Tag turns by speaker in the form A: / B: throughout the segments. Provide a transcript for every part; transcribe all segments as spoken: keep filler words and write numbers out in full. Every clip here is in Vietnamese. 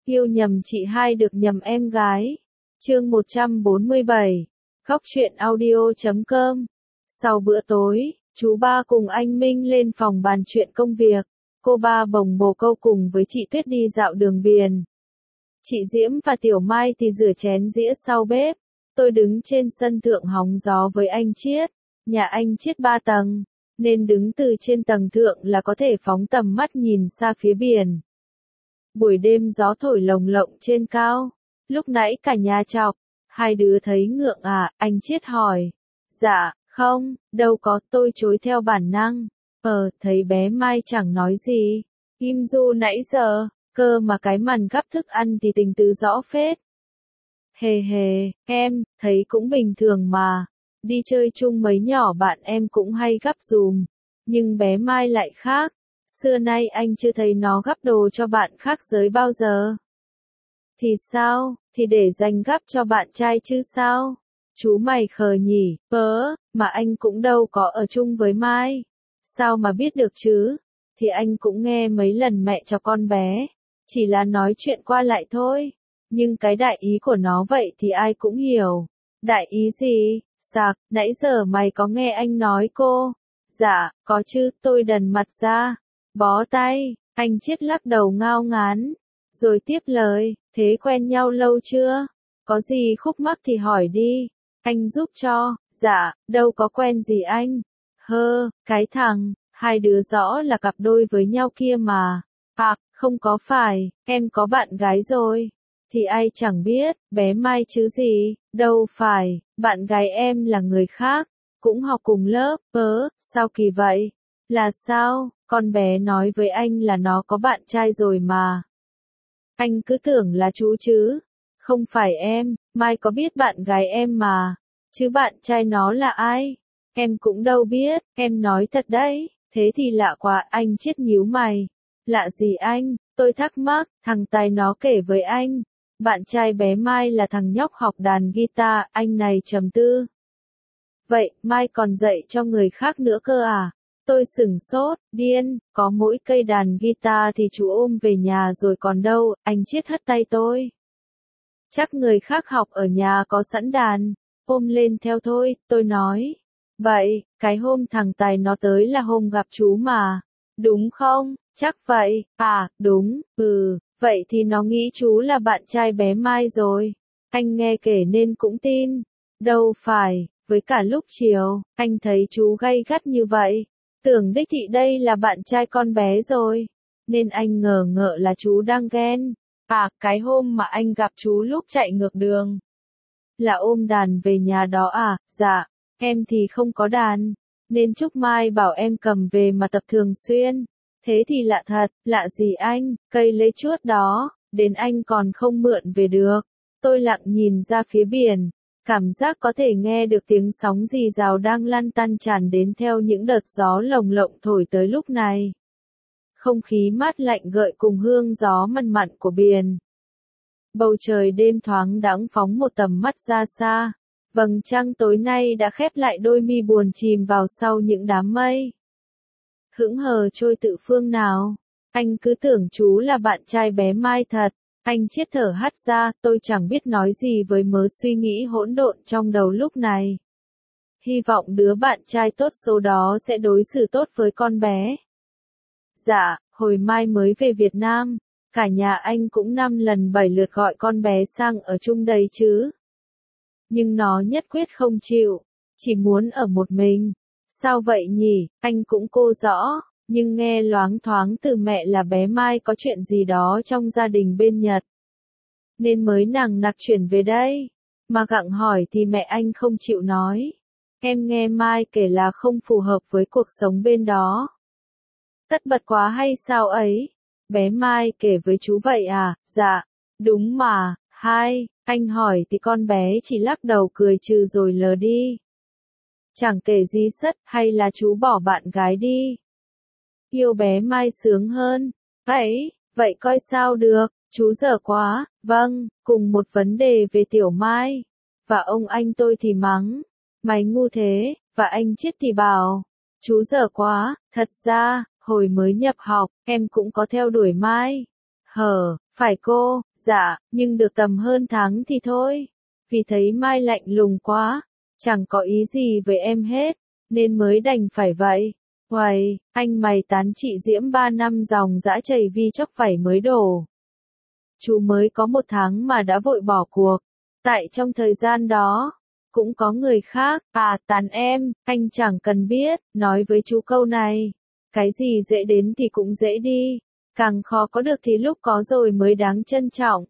A: Yêu nhầm chị hai được nhầm em gái. Chương một trăm bốn mươi bảy. Góc truyện audio chấm com. Sau bữa tối, chú ba cùng anh Minh lên phòng bàn chuyện công việc. Cô ba bồng bồ câu cùng với chị Tuyết đi dạo đường biển. Chị Diễm và Tiểu Mai thì rửa chén dĩa sau bếp. Tôi đứng trên sân thượng hóng gió với anh Chiết. Nhà anh Chiết ba tầng, nên đứng từ trên tầng thượng là có thể phóng tầm mắt nhìn xa phía biển. Buổi đêm gió thổi lồng lộng trên cao. Lúc nãy cả nhà chọc. Hai đứa thấy ngượng à? Anh Chiết hỏi. Dạ, không, đâu có, tôi chối theo bản năng. Ờ, thấy bé Mai chẳng nói gì. Im du nãy giờ, cơ mà cái màn gắp thức ăn thì tình tứ rõ phết. Hề hề, em, thấy cũng bình thường mà. Đi chơi chung mấy nhỏ bạn em cũng hay gắp dùm. Nhưng bé Mai lại khác. Xưa nay anh chưa thấy nó gắp đồ cho bạn khác giới bao giờ. Thì sao, thì để dành gắp cho bạn trai chứ sao? Chú mày khờ nhỉ, vớ, mà anh cũng đâu có ở chung với Mai. Sao mà biết được chứ? Thì anh cũng nghe mấy lần mẹ cho con bé. Chỉ là nói chuyện qua lại thôi. Nhưng cái đại ý của nó vậy thì ai cũng hiểu. Đại ý gì? Sạc, nãy giờ mày có nghe anh nói cô? Dạ, có chứ, tôi đần mặt ra. Bó tay, anh Chiết lắc đầu ngao ngán. Rồi tiếp lời, thế quen nhau lâu chưa? Có gì khúc mắc thì hỏi đi. Anh giúp cho. Dạ, đâu có quen gì anh. Hơ, cái thằng, hai đứa rõ là cặp đôi với nhau kia mà. À, không có phải, em có bạn gái rồi. Thì ai chẳng biết, bé Mai chứ gì, đâu phải, bạn gái em là người khác, cũng học cùng lớp, ớ, sao kỳ vậy? Là sao, con bé nói với anh là nó có bạn trai rồi mà. Anh cứ tưởng là chú chứ, không phải em, Mai có biết bạn gái em mà, chứ bạn trai nó là ai? Em cũng đâu biết, em nói thật đấy, thế thì lạ quá, anh Chiết nhíu mày. Lạ gì anh, tôi thắc mắc, thằng Tài nó kể với anh. Bạn trai bé Mai là thằng nhóc học đàn guitar, anh này trầm tư. Vậy, Mai còn dạy cho người khác nữa cơ à? Tôi sửng sốt, điên, có mỗi cây đàn guitar thì chú ôm về nhà rồi còn đâu, anh Chiết hất tay tôi. Chắc người khác học ở nhà có sẵn đàn, ôm lên theo thôi, tôi nói. Vậy, cái hôm thằng Tài nó tới là hôm gặp chú mà. Đúng không? Chắc vậy, à, đúng, ừ. Vậy thì nó nghĩ chú là bạn trai bé Mai rồi. Anh nghe kể nên cũng tin. Đâu phải, với cả lúc chiều, anh thấy chú gay gắt như vậy. Tưởng đích thị đây là bạn trai con bé rồi. Nên anh ngờ ngợ là chú đang ghen. À, cái hôm mà anh gặp chú lúc chạy ngược đường. Là ôm đàn về nhà đó à? Dạ, em thì không có đàn. Nên Trúc Mai bảo em cầm về mà tập thường xuyên. Thế thì lạ thật, lạ gì anh, cây lê chuốt đó, đến anh còn không mượn về được. Tôi lặng nhìn ra phía biển, cảm giác có thể nghe được tiếng sóng rì rào đang lăn tăn tràn đến theo những đợt gió lồng lộng thổi tới lúc này. Không khí mát lạnh gợi cùng hương gió mặn mặn của biển. Bầu trời đêm thoáng đãng phóng một tầm mắt ra xa. Vầng trăng tối nay đã khép lại đôi mi buồn chìm vào sau những đám mây. Hững hờ trôi tự phương nào. Anh cứ tưởng chú là bạn trai bé Mai thật. Anh Chiết thở hắt ra, tôi chẳng biết nói gì với mớ suy nghĩ hỗn độn trong đầu lúc này. Hy vọng đứa bạn trai tốt số đó sẽ đối xử tốt với con bé. Dạ, hồi Mai mới về Việt Nam, cả nhà anh cũng năm lần bảy lượt gọi con bé sang ở chung đây chứ. Nhưng nó nhất quyết không chịu, chỉ muốn ở một mình. Sao vậy nhỉ, anh cũng cô rõ, nhưng nghe loáng thoáng từ mẹ là bé Mai có chuyện gì đó trong gia đình bên Nhật. Nên mới nằng nặc chuyển về đây. Mà gặng hỏi thì mẹ anh không chịu nói. Em nghe Mai kể là không phù hợp với cuộc sống bên đó. Tất bật quá hay sao ấy? Bé Mai kể với chú vậy à? Dạ, đúng mà. Hai, anh hỏi thì con bé chỉ lắc đầu cười trừ rồi lờ đi. Chẳng kể gì sất, hay là chú bỏ bạn gái đi. Yêu bé Mai sướng hơn. Ấy, vậy coi sao được, chú dở quá, vâng, cùng một vấn đề về Tiểu Mai. Và ông anh tôi thì mắng, mày ngu thế, và anh Chiết thì bảo, chú dở quá, thật ra, hồi mới nhập học, em cũng có theo đuổi Mai. Hở, phải cô, Dạ, nhưng được tầm hơn tháng thì thôi. Vì thấy Mai lạnh lùng quá, chẳng có ý gì với em hết, nên mới đành phải vậy. Uầy, anh mày tán chị Diễm ba năm dòng dã chảy vi chóc vảy mới đổ. Chú mới có một tháng mà đã vội bỏ cuộc. Tại trong thời gian đó, cũng có người khác, à tán em, anh chẳng cần biết, nói với chú câu này. Cái gì dễ đến thì cũng dễ đi, càng khó có được thì lúc có rồi mới đáng trân trọng.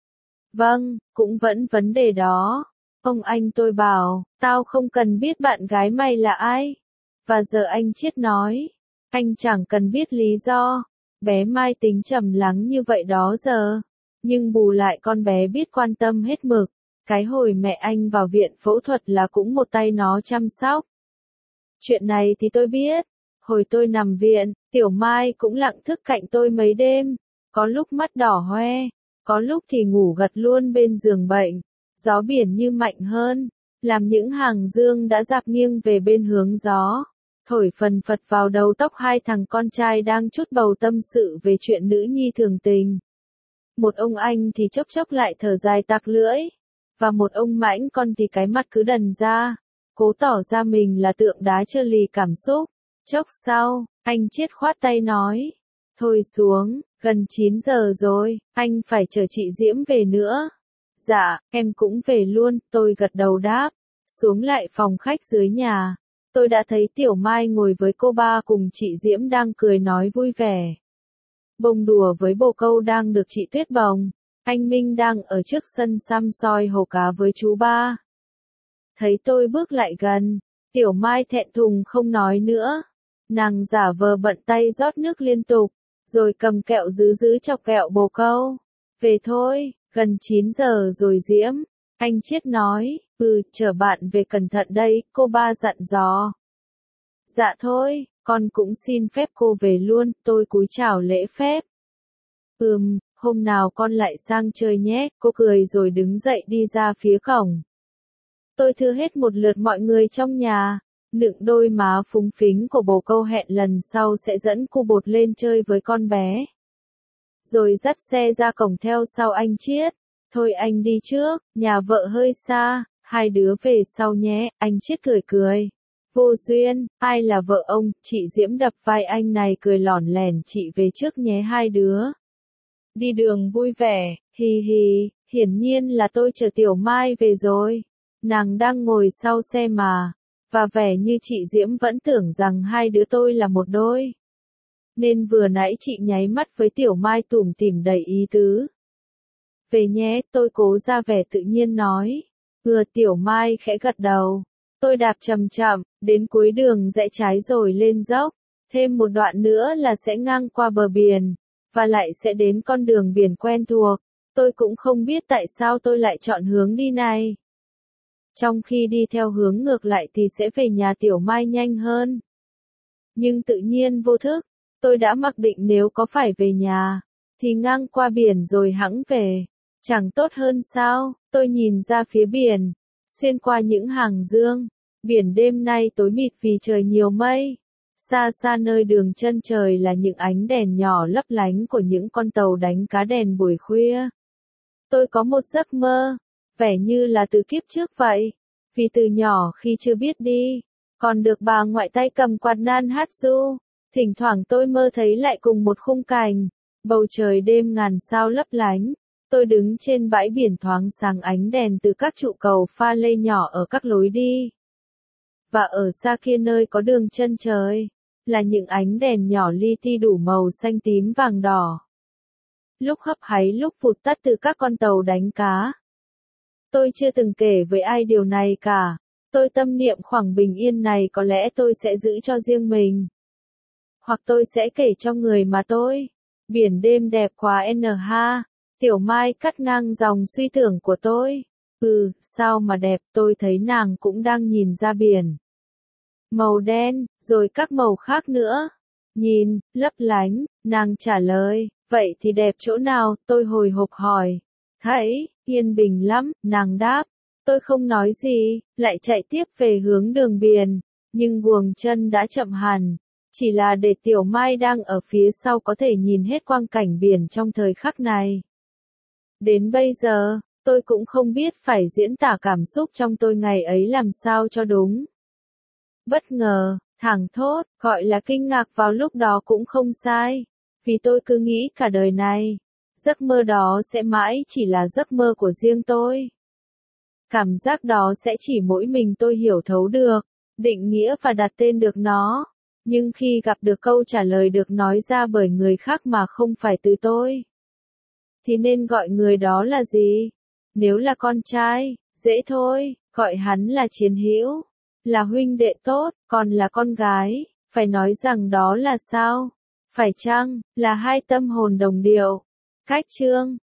A: Vâng, cũng vẫn vấn đề đó. Ông anh tôi bảo, tao không cần biết bạn gái mày là ai. Và giờ anh Chiết nói, anh chẳng cần biết lý do. Bé Mai tính trầm lắng như vậy đó giờ. Nhưng bù lại con bé biết quan tâm hết mực. Cái hồi mẹ anh vào viện phẫu thuật là cũng một tay nó chăm sóc. Chuyện này thì tôi biết. Hồi tôi nằm viện, Tiểu Mai cũng lặng thức cạnh tôi mấy đêm. Có lúc mắt đỏ hoe, có lúc thì ngủ gật luôn bên giường bệnh. Gió biển như mạnh hơn, làm những hàng dương đã dạp nghiêng về bên hướng gió. Thổi phần phật vào đầu tóc hai thằng con trai đang trút bầu tâm sự về chuyện nữ nhi thường tình. Một ông anh thì chốc chốc lại thở dài tặc lưỡi. Và một ông mãnh con thì cái mặt cứ đần ra, cố tỏ ra mình là tượng đá trơ lì cảm xúc. Chốc sau, anh Chiết khoát tay nói, thôi xuống, gần chín giờ rồi, anh phải chờ chị Diễm về nữa. Dạ, em cũng về luôn, tôi gật đầu đáp, xuống lại phòng khách dưới nhà. Tôi đã thấy Tiểu Mai ngồi với cô ba cùng chị Diễm đang cười nói vui vẻ. Bông đùa với bồ câu đang được chị Tuyết bồng. Anh Minh đang ở trước sân xăm soi hồ cá với chú ba. Thấy tôi bước lại gần, Tiểu Mai thẹn thùng không nói nữa. Nàng giả vờ bận tay rót nước liên tục, rồi cầm kẹo giữ giữ chọc kẹo bồ câu. Về thôi, gần chín giờ rồi Diễm. Anh Chiết nói, ừ, chở bạn về cẩn thận đây, cô ba dặn dò. Dạ thôi, con cũng xin phép cô về luôn, tôi cúi chào lễ phép. Ừm, hôm nào con lại sang chơi nhé, cô cười rồi đứng dậy đi ra phía cổng. Tôi thưa hết một lượt mọi người trong nhà, nựng đôi má phúng phính của bồ câu hẹn lần sau sẽ dẫn cô bột lên chơi với con bé. Rồi dắt xe ra cổng theo sau anh Chiết. Thôi anh đi trước, nhà vợ hơi xa, hai đứa về sau nhé, anh Chiết cười cười. Vô duyên, ai là vợ ông, chị Diễm đập vai anh này cười lỏn lẻn, chị về trước nhé hai đứa. Đi đường vui vẻ, hì hì, hiển nhiên là tôi chờ Tiểu Mai về rồi. Nàng đang ngồi sau xe mà, và vẻ như chị Diễm vẫn tưởng rằng hai đứa tôi là một đôi. Nên vừa nãy chị nháy mắt với Tiểu Mai tủm tỉm đầy ý tứ. Về nhé, tôi cố ra vẻ tự nhiên nói. Vừa Tiểu Mai khẽ gật đầu. Tôi đạp chậm chậm, đến cuối đường rẽ trái rồi lên dốc. Thêm một đoạn nữa là sẽ ngang qua bờ biển, và lại sẽ đến con đường biển quen thuộc. Tôi cũng không biết tại sao tôi lại chọn hướng đi này. Trong khi đi theo hướng ngược lại thì sẽ về nhà Tiểu Mai nhanh hơn. Nhưng tự nhiên vô thức, tôi đã mặc định nếu có phải về nhà, thì ngang qua biển rồi hẵng về. Chẳng tốt hơn sao? Tôi nhìn ra phía biển, xuyên qua những hàng dương. Biển đêm nay tối mịt vì trời nhiều mây. Xa xa nơi đường chân trời là những ánh đèn nhỏ lấp lánh của những con tàu đánh cá đèn buổi khuya. Tôi có một giấc mơ, vẻ như là từ kiếp trước vậy. Vì từ nhỏ khi chưa biết đi, còn được bà ngoại tay cầm quạt nan hát ru, thỉnh thoảng tôi mơ thấy lại cùng một khung cảnh, bầu trời đêm ngàn sao lấp lánh. Tôi đứng trên bãi biển thoáng sáng ánh đèn từ các trụ cầu pha lê nhỏ ở các lối đi. Và ở xa kia nơi có đường chân trời, là những ánh đèn nhỏ li ti đủ màu xanh tím vàng đỏ. Lúc hấp háy lúc vụt tắt từ các con tàu đánh cá. Tôi chưa từng kể với ai điều này cả. Tôi tâm niệm khoảng bình yên này có lẽ tôi sẽ giữ cho riêng mình. Hoặc tôi sẽ kể cho người mà tôi. Biển đêm đẹp quá en ha. Tiểu Mai cắt ngang dòng suy tưởng của tôi. Ừ, sao mà đẹp, tôi thấy nàng cũng đang nhìn ra biển. Màu đen, rồi các màu khác nữa. Nhìn, lấp lánh, nàng trả lời, vậy thì đẹp chỗ nào, tôi hồi hộp hỏi. Thấy, yên bình lắm, nàng đáp. Tôi không nói gì, lại chạy tiếp về hướng đường biển, nhưng guồng chân đã chậm hẳn. Chỉ là để Tiểu Mai đang ở phía sau có thể nhìn hết quang cảnh biển trong thời khắc này. Đến bây giờ, tôi cũng không biết phải diễn tả cảm xúc trong tôi ngày ấy làm sao cho đúng. Bất ngờ, thảng thốt, gọi là kinh ngạc vào lúc đó cũng không sai. Vì tôi cứ nghĩ cả đời này, giấc mơ đó sẽ mãi chỉ là giấc mơ của riêng tôi. Cảm giác đó sẽ chỉ mỗi mình tôi hiểu thấu được, định nghĩa và đặt tên được nó. Nhưng khi gặp được câu trả lời được nói ra bởi người khác mà không phải từ tôi, thì nên gọi người đó là gì? Nếu là con trai, dễ thôi, gọi hắn là chiến hữu, là huynh đệ tốt, còn là con gái, phải nói rằng đó là sao? Phải chăng, là hai tâm hồn đồng điệu? Cách chương